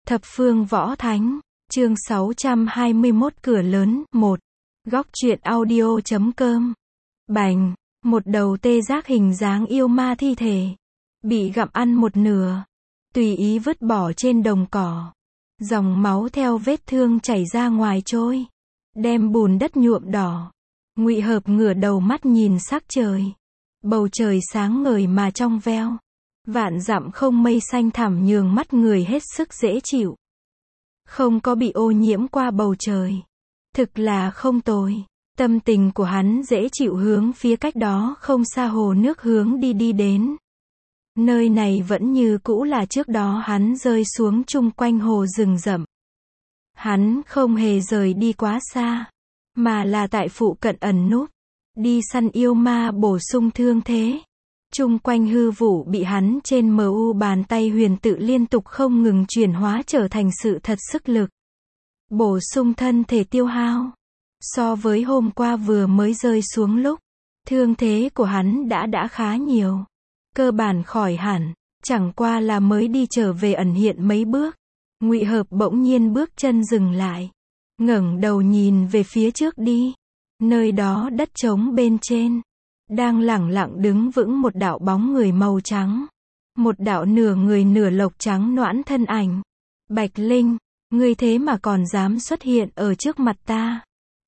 Thập phương võ thánh, chương 621 cửa lớn, 1. Góc truyện audio.com. Bành, một đầu tê giác hình dáng yêu ma thi thể, bị gặm ăn một nửa, tùy ý vứt bỏ trên đồng cỏ. Dòng máu theo vết thương chảy ra ngoài trôi, đem bùn đất nhuộm đỏ. Ngụy Hợp ngửa đầu mắt nhìn sắc trời. Bầu trời sáng ngời mà trong veo. Vạn dặm không mây xanh thẳm nhường mắt người hết sức dễ chịu. Không có bị ô nhiễm qua bầu trời. Thực là không tồi. Tâm tình của hắn dễ chịu hướng phía cách đó không xa hồ nước hướng đi đến. Nơi này vẫn như cũ là trước đó hắn rơi xuống chung quanh hồ rừng rậm. Hắn không hề rời đi quá xa, mà là tại phụ cận ẩn núp, đi săn yêu ma bổ sung thương thế. Chung quanh hư vụ bị hắn trên mu bàn tay huyền tự liên tục không ngừng chuyển hóa trở thành sự thật sức lực. Bổ sung thân thể tiêu hao. So với hôm qua vừa mới rơi xuống lúc, thương thế của hắn đã khá nhiều. Cơ bản khỏi hẳn, chẳng qua là mới đi trở về ẩn hiện mấy bước. Ngụy Hợp bỗng nhiên bước chân dừng lại, ngẩng đầu nhìn về phía trước đi. Nơi đó đất trống bên trên, đang lẳng lặng đứng vững một đạo bóng người màu trắng. Một đạo nửa người nửa lộc trắng noãn thân ảnh. Bạch Linh, ngươi thế mà còn dám xuất hiện ở trước mặt ta.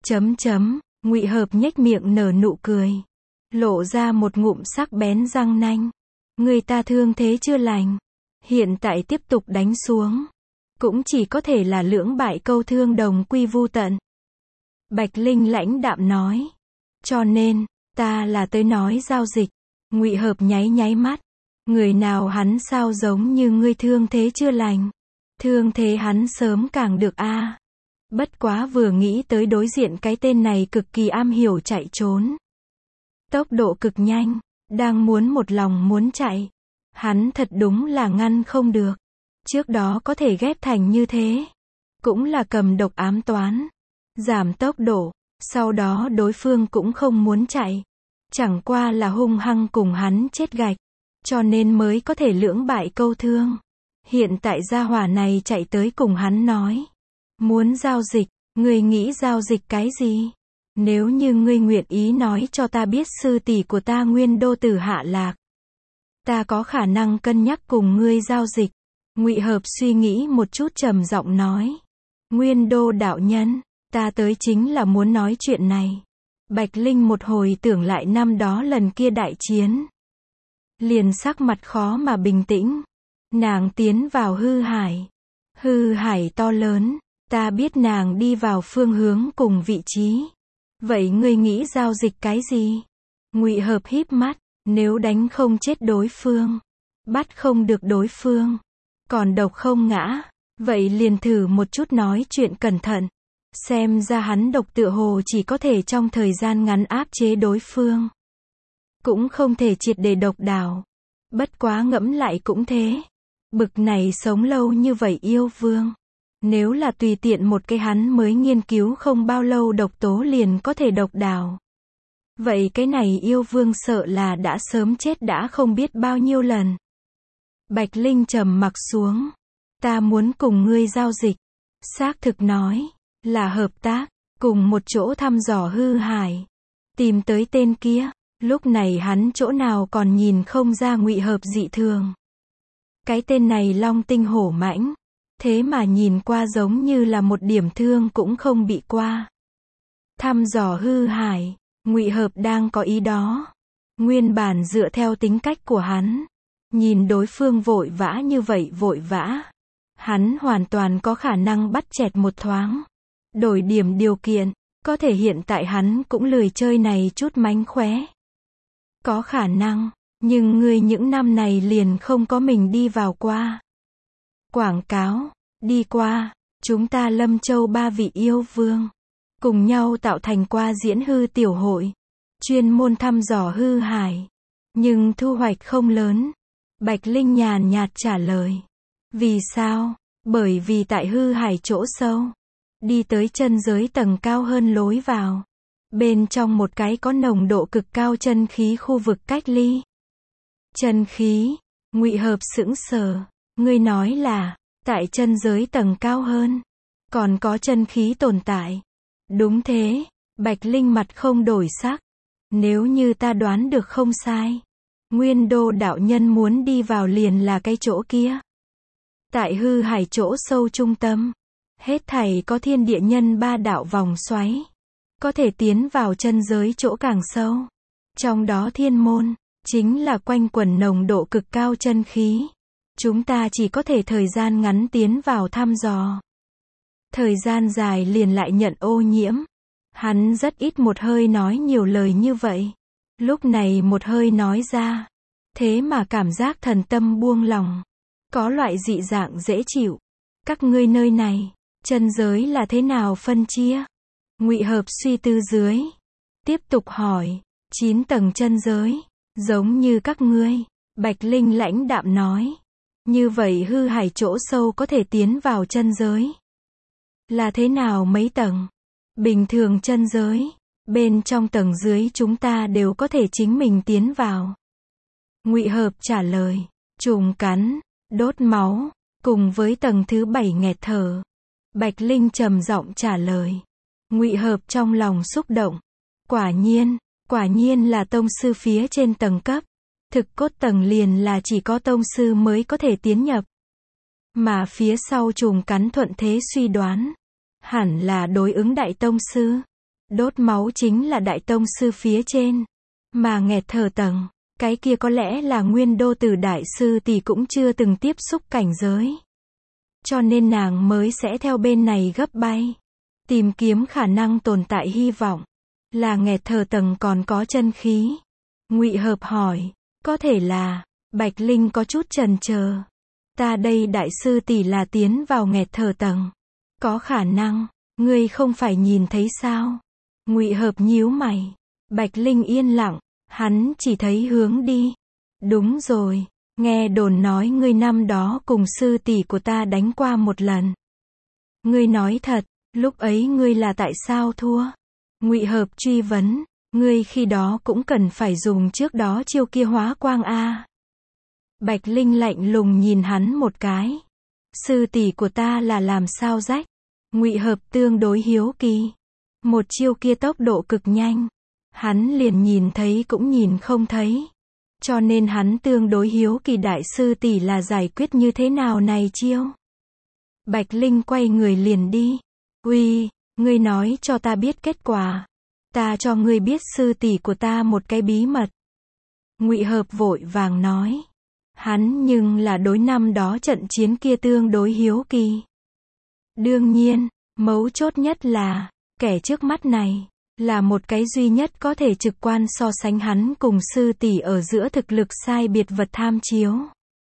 Ngụy Hợp nhếch miệng nở nụ cười, lộ ra một ngụm sắc bén răng nanh. Người ta thương thế chưa lành, hiện tại tiếp tục đánh xuống, cũng chỉ có thể là lưỡng bại câu thương đồng quy vu tận. Bạch Linh lãnh đạm nói. Cho nên, ta là tới nói giao dịch. Ngụy Hợp nháy mắt. Người nào hắn sao giống như ngươi thương thế chưa lành. Thương thế hắn sớm càng được a. Bất quá vừa nghĩ tới đối diện cái tên này cực kỳ am hiểu chạy trốn. Tốc độ cực nhanh, đang muốn một lòng muốn chạy. Hắn thật đúng là ngăn không được. Trước đó có thể ghép thành như thế, cũng là cầm độc ám toán, giảm tốc độ, sau đó đối phương cũng không muốn chạy. Chẳng qua là hung hăng cùng hắn chết gạch, cho nên mới có thể lưỡng bại câu thương. Hiện tại gia hỏa này chạy tới cùng hắn nói. Muốn giao dịch, ngươi nghĩ giao dịch cái gì? Nếu như ngươi nguyện ý nói cho ta biết sư tỷ của ta Nguyên Đô Tử hạ lạc, ta có khả năng cân nhắc cùng ngươi giao dịch. Ngụy Hợp suy nghĩ một chút trầm giọng nói. Nguyên Đô đạo nhân, ta tới chính là muốn nói chuyện này. Bạch Linh một hồi tưởng lại năm đó lần kia đại chiến, liền sắc mặt khó mà bình tĩnh. Nàng tiến vào hư hải. Hư hải to lớn, ta biết nàng đi vào phương hướng cùng vị trí. Vậy ngươi nghĩ giao dịch cái gì? Ngụy Hợp híp mắt, nếu đánh không chết đối phương, bắt không được đối phương, còn độc không ngã, vậy liền thử một chút nói chuyện cẩn thận. Xem ra hắn độc tựa hồ chỉ có thể trong thời gian ngắn áp chế đối phương, cũng không thể triệt để độc đảo. Bất quá ngẫm lại cũng thế. Bực này sống lâu như vậy yêu vương, nếu là tùy tiện một cái hắn mới nghiên cứu không bao lâu độc tố liền có thể độc đảo, vậy cái này yêu vương sợ là đã sớm chết đã không biết bao nhiêu lần. Bạch Linh trầm mặc xuống. Ta muốn cùng ngươi giao dịch. Xác thực nói, là hợp tác, cùng một chỗ thăm dò hư hải, tìm tới tên kia. Lúc này hắn chỗ nào còn nhìn không ra Ngụy Hợp dị thường. Cái tên này long tinh hổ mãnh, thế mà nhìn qua giống như là một điểm thương cũng không bị qua. Thăm dò hư hải, Ngụy Hợp đang có ý đó. Nguyên bản dựa theo tính cách của hắn, nhìn đối phương vội vã như vậy vội vã, hắn hoàn toàn có khả năng bắt chẹt một thoáng, đổi điểm điều kiện. Có thể hiện tại hắn cũng lười chơi này chút mánh khóe. Có khả năng, nhưng ngươi những năm này liền không có mình đi vào qua. Quảng cáo, đi qua, chúng ta Lâm Châu 3 vị yêu vương, cùng nhau tạo thành qua diễn hư tiểu hội, chuyên môn thăm dò hư hải, nhưng thu hoạch không lớn. Bạch Linh nhàn nhạt trả lời. Vì sao? Bởi vì tại hư hải chỗ sâu, đi tới chân giới tầng cao hơn lối vào, bên trong một cái có nồng độ cực cao chân khí khu vực cách ly. Chân khí? Ngụy Hợp sững sờ. Ngươi nói là, Tại chân giới tầng cao hơn, còn có chân khí tồn tại. Đúng thế, Bạch Linh mặt không đổi sắc. Nếu như ta đoán được không sai, Nguyên Đô đạo nhân muốn đi vào liền là cái chỗ kia. Tại hư hải chỗ sâu trung tâm, hết thảy có thiên địa nhân ba đạo vòng xoáy, có thể tiến vào chân giới chỗ càng sâu. Trong đó thiên môn, chính là quanh quẩn nồng độ cực cao chân khí. Chúng ta chỉ có thể thời gian ngắn tiến vào thăm dò. Thời gian dài liền lại nhận ô nhiễm. Hắn rất ít một hơi nói nhiều lời như vậy. Lúc này một hơi nói ra. Thế mà cảm giác thần tâm buông lỏng. Có loại dị dạng dễ chịu. Các ngươi nơi này, chân giới là thế nào phân chia? Ngụy Hợp suy tư dưới. Tiếp tục hỏi. 9 tầng chân giới. Giống như các ngươi. Bạch Linh lãnh đạm nói. Như vậy hư hải chỗ sâu có thể tiến vào chân giới. Là thế nào mấy tầng? Bình thường chân giới, bên trong tầng dưới chúng ta đều có thể chính mình tiến vào. Ngụy Hợp trả lời, trùng cắn, đốt máu, cùng với tầng thứ 7 nghẹt thở. Bạch Linh trầm giọng trả lời. Ngụy Hợp trong lòng xúc động. Quả nhiên là tông sư phía trên tầng cấp. Thực cốt tầng liền là chỉ có tông sư mới có thể tiến nhập. Mà phía sau trùng cắn thuận thế suy đoán. Hẳn là đối ứng đại tông sư. Đốt máu chính là đại tông sư phía trên. Mà nghẹt thở tầng, cái kia có lẽ là Nguyên Đô Tử đại sư tỷ cũng chưa từng tiếp xúc cảnh giới. Cho nên nàng mới sẽ theo bên này gấp bay. Tìm kiếm khả năng tồn tại hy vọng. Là nghẹt thở tầng còn có chân khí. Ngụy Hợp hỏi, có thể là, Bạch Linh có chút chần chờ. Ta đây đại sư tỷ là tiến vào nghẹt thở tầng. Có khả năng, ngươi không phải nhìn thấy sao? Ngụy Hợp nhíu mày. Bạch Linh yên lặng, hắn chỉ thấy hướng đi. Đúng rồi, nghe đồn nói ngươi năm đó cùng sư tỷ của ta đánh qua một lần. Ngươi nói thật, lúc ấy ngươi là tại sao thua? Ngụy Hợp truy vấn, ngươi khi đó cũng cần phải dùng trước đó chiêu kia hóa quang a. Bạch Linh lạnh lùng nhìn hắn một cái. Sư tỷ của ta là làm sao rách? Ngụy Hợp tương đối hiếu kỳ. Một chiêu kia tốc độ cực nhanh. Hắn liền nhìn thấy cũng nhìn không thấy. Cho nên hắn tương đối hiếu kỳ đại sư tỷ là giải quyết như thế nào này chiêu. Bạch Linh quay người liền đi. Uy, ngươi nói cho ta biết kết quả. Ta cho ngươi biết sư tỷ của ta một cái bí mật. Ngụy Hợp vội vàng nói. Hắn nhưng là đối năm đó trận chiến kia tương đối hiếu kỳ. Đương nhiên, mấu chốt nhất là, kẻ trước mắt này, là một cái duy nhất có thể trực quan so sánh hắn cùng sư tỷ ở giữa thực lực sai biệt vật tham chiếu.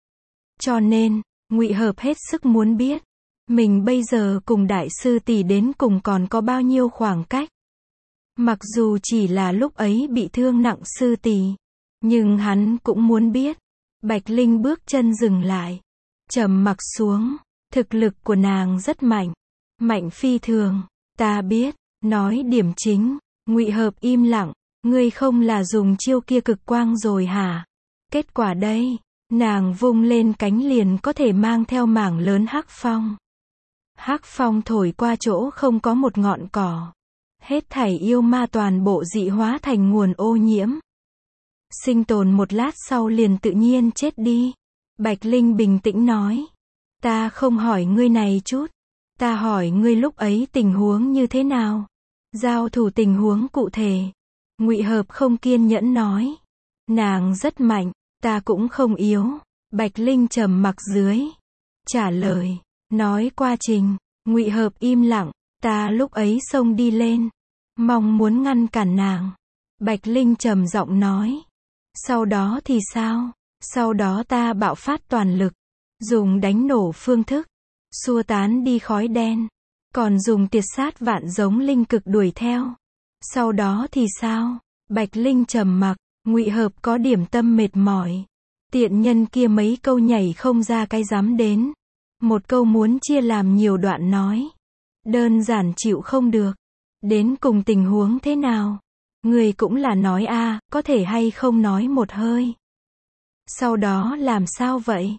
Cho nên, Ngụy Hợp hết sức muốn biết, mình bây giờ cùng đại sư tỷ đến cùng còn có bao nhiêu khoảng cách. Mặc dù chỉ là lúc ấy bị thương nặng sư tỷ, nhưng hắn cũng muốn biết. Bạch Linh bước chân dừng lại, trầm mặc xuống, thực lực của nàng rất mạnh, mạnh phi thường, ta biết, nói điểm chính. Ngụy Hợp im lặng, ngươi không là dùng chiêu kia cực quang rồi hả? Kết quả đây, nàng vung lên cánh liền có thể mang theo mảng lớn hắc phong. Hắc phong thổi qua chỗ không có một ngọn cỏ. Hết thảy yêu ma toàn bộ dị hóa thành nguồn ô nhiễm. Sinh tồn một lát sau liền tự nhiên chết đi. Bạch Linh bình tĩnh nói. Ta không hỏi ngươi này chút. Ta hỏi ngươi lúc ấy tình huống như thế nào? Giao thủ tình huống cụ thể. Ngụy Hợp không kiên nhẫn nói. Nàng rất mạnh, ta cũng không yếu. Bạch Linh trầm mặc dưới. Trả lời. Nói qua trình. Ngụy Hợp im lặng. Ta lúc ấy xông đi lên. Mong muốn ngăn cản nàng. Bạch Linh trầm giọng nói. Sau đó thì sao? Sau đó ta bạo phát toàn lực. Dùng đánh nổ phương thức. Xua tán đi khói đen. Còn dùng tiệt sát vạn giống linh cực đuổi theo. Sau đó thì sao? Bạch Linh trầm mặc. Ngụy Hợp có điểm tâm mệt mỏi. Tiện nhân kia mấy câu nhảy không ra cái dám đến. Một câu muốn chia làm nhiều đoạn nói. Đơn giản chịu không được. Đến cùng tình huống thế nào? Người cũng là nói a, có thể hay không nói một hơi. Sau đó làm sao vậy?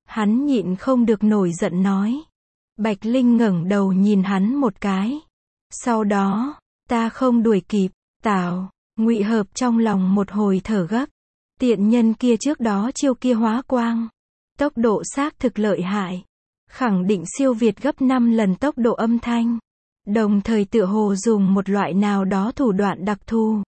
Hắn nhịn không được nổi giận nói. Bạch Linh ngẩng đầu nhìn hắn một cái. Sau đó, ta không đuổi kịp, Tào. Ngụy Hợp trong lòng một hồi thở gấp. Tiện nhân kia trước đó chiêu kia hóa quang. Tốc độ xác thực lợi hại. Khẳng định siêu việt gấp 5 lần tốc độ âm thanh. Đồng thời tựa hồ dùng một loại nào đó thủ đoạn đặc thù.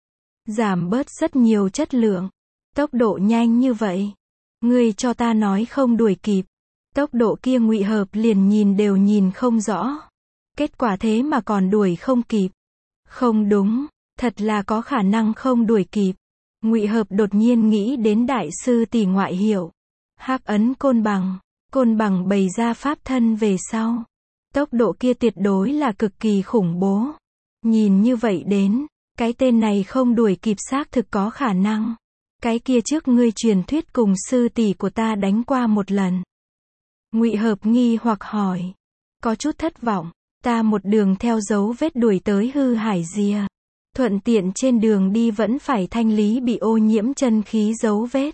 Giảm bớt rất nhiều chất lượng. Tốc độ nhanh như vậy. Ngươi cho ta nói không đuổi kịp. Tốc độ kia Ngụy Hợp liền nhìn đều nhìn không rõ. Kết quả thế mà còn đuổi không kịp. Không đúng, thật là có khả năng không đuổi kịp. Ngụy Hợp đột nhiên nghĩ đến đại sư tỷ ngoại hiệu. Hắc ấn côn bằng bày ra pháp thân về sau. Tốc độ kia tuyệt đối là cực kỳ khủng bố. Nhìn như vậy đến, cái tên này không đuổi kịp xác thực có khả năng. Cái kia trước ngươi truyền thuyết cùng sư tỷ của ta đánh qua một lần. Ngụy Hợp nghi hoặc hỏi. Có chút thất vọng, ta một đường theo dấu vết đuổi tới Hư Hải Rìa. Thuận tiện trên đường đi vẫn phải thanh lý bị ô nhiễm chân khí dấu vết.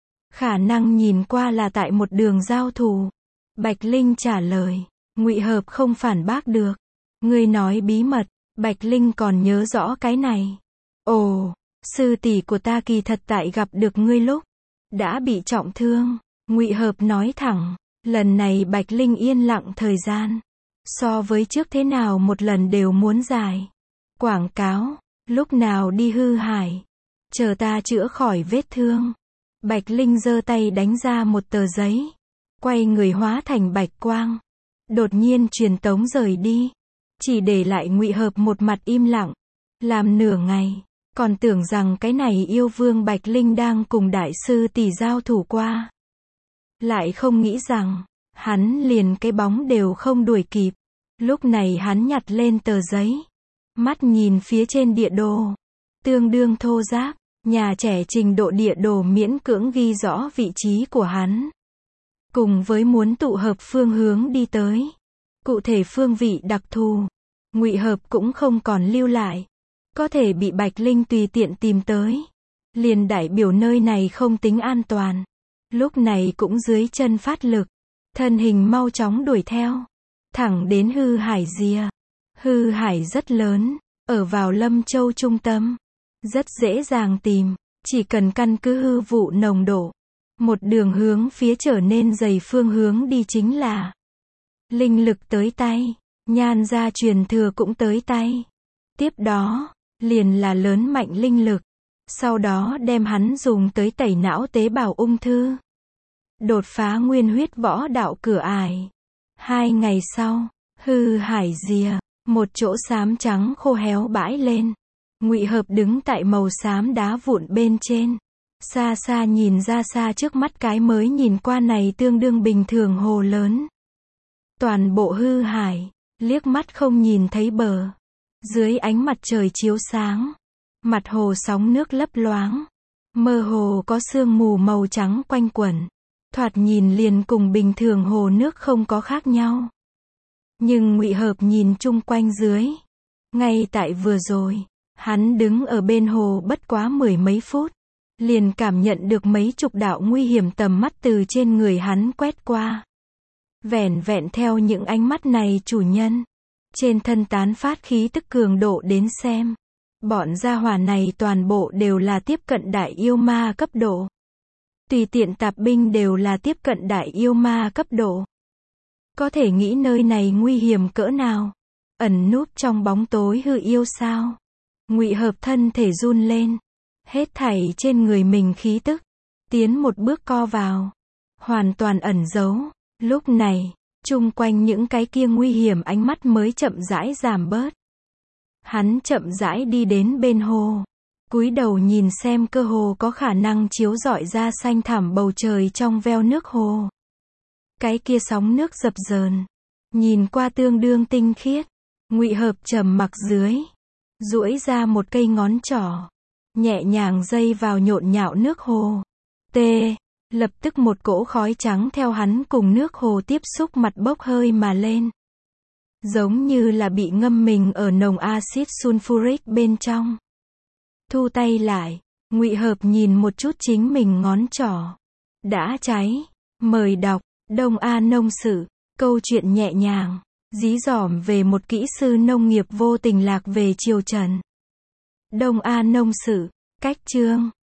Khả năng nhìn qua là tại một đường giao thủ. Bạch Linh trả lời. Ngụy Hợp không phản bác được. Ngươi nói bí mật, Bạch Linh còn nhớ rõ cái này. Ồ, sư tỷ của ta kỳ thật tại gặp được ngươi lúc đã bị trọng thương. Ngụy Hợp nói thẳng. Lần này Bạch Linh yên lặng thời gian. So với trước thế nào một lần đều muốn dài. Quảng cáo, lúc nào đi Hư Hải. Chờ ta chữa khỏi vết thương. Bạch Linh giơ tay đánh ra một tờ giấy. Quay người hóa thành bạch quang. Đột nhiên truyền tống rời đi. Chỉ để lại Ngụy Hợp một mặt im lặng. Làm nửa ngày, còn tưởng rằng cái này yêu vương Bạch Linh đang cùng đại sư tỷ giao thủ qua. Lại không nghĩ rằng, hắn liền cái bóng đều không đuổi kịp. Lúc này hắn nhặt lên tờ giấy. Mắt nhìn phía trên địa đồ. Tương đương thô ráp, nhà trẻ trình độ địa đồ miễn cưỡng ghi rõ vị trí của hắn. Cùng với muốn tụ hợp phương hướng đi tới. Cụ thể phương vị đặc thù. Ngụy Hợp cũng không còn lưu lại. Có thể bị Bạch Linh tùy tiện tìm tới. Liền đại biểu nơi này không tính an toàn. Lúc này cũng dưới chân phát lực. Thân hình mau chóng đuổi theo. Thẳng đến Hư Hải Rìa. Hư Hải rất lớn. Ở vào Lâm Châu trung tâm. Rất dễ dàng tìm. Chỉ cần căn cứ hư vụ nồng độ. Một đường hướng phía trở nên dày phương hướng đi chính là. Linh lực tới tay. Nhan gia truyền thừa cũng tới tay. Tiếp đó, liền là lớn mạnh linh lực. Sau đó đem hắn dùng tới tẩy não tế bào ung thư. Đột phá nguyên huyết võ đạo cửa ải. 2 ngày sau, Hư Hải Rìa, một chỗ xám trắng khô héo bãi lên. Ngụy Hợp đứng tại màu xám đá vụn bên trên. Xa xa nhìn ra xa trước mắt cái mới nhìn qua này tương đương bình thường hồ lớn. Toàn bộ Hư Hải, liếc mắt không nhìn thấy bờ. Dưới ánh mặt trời chiếu sáng, mặt hồ sóng nước lấp loáng. Mơ hồ có sương mù màu trắng quanh quẩn. Thoạt nhìn liền cùng bình thường hồ nước không có khác nhau. Nhưng Ngụy Hợp nhìn chung quanh dưới. Ngay tại vừa rồi, hắn đứng ở bên hồ bất quá 10 mấy phút. Liền cảm nhận được mấy chục đạo nguy hiểm tầm mắt từ trên người hắn quét qua. Vẻn vẹn theo những ánh mắt này chủ nhân. Trên thân tán phát khí tức cường độ đến xem. Bọn gia hỏa này toàn bộ đều là tiếp cận đại yêu ma cấp độ. Tùy tiện tạp binh đều là tiếp cận đại yêu ma cấp độ. Có thể nghĩ nơi này nguy hiểm cỡ nào. Ẩn núp trong bóng tối hư yêu sao. Ngụy Hợp thân thể run lên. Hết thảy trên người mình khí tức. Tiến một bước co vào. Hoàn toàn ẩn giấu. Lúc này, chung quanh những cái kia nguy hiểm ánh mắt mới chậm rãi giảm bớt. Hắn chậm rãi đi đến bên hồ. Cúi đầu nhìn xem cơ hồ có khả năng chiếu rọi ra xanh thẳm bầu trời trong veo nước hồ. Cái kia sóng nước dập dờn. Nhìn qua tương đương tinh khiết. Ngụy Hợp trầm mặc dưới. Duỗi ra một cây ngón trỏ. Nhẹ nhàng dây vào nhộn nhạo nước hồ. Lập tức một cỗ khói trắng theo hắn cùng nước hồ tiếp xúc mặt bốc hơi mà lên. Giống như là bị ngâm mình ở nồng axit sulfuric bên trong. Thu tay lại, Ngụy Hợp nhìn một chút chính mình ngón trỏ. Đã cháy. Mời đọc, Đông A Nông Sự, câu chuyện nhẹ nhàng, dí dỏm về một kỹ sư nông nghiệp vô tình lạc về triều Trần. Đông A Nông Sự, cách chương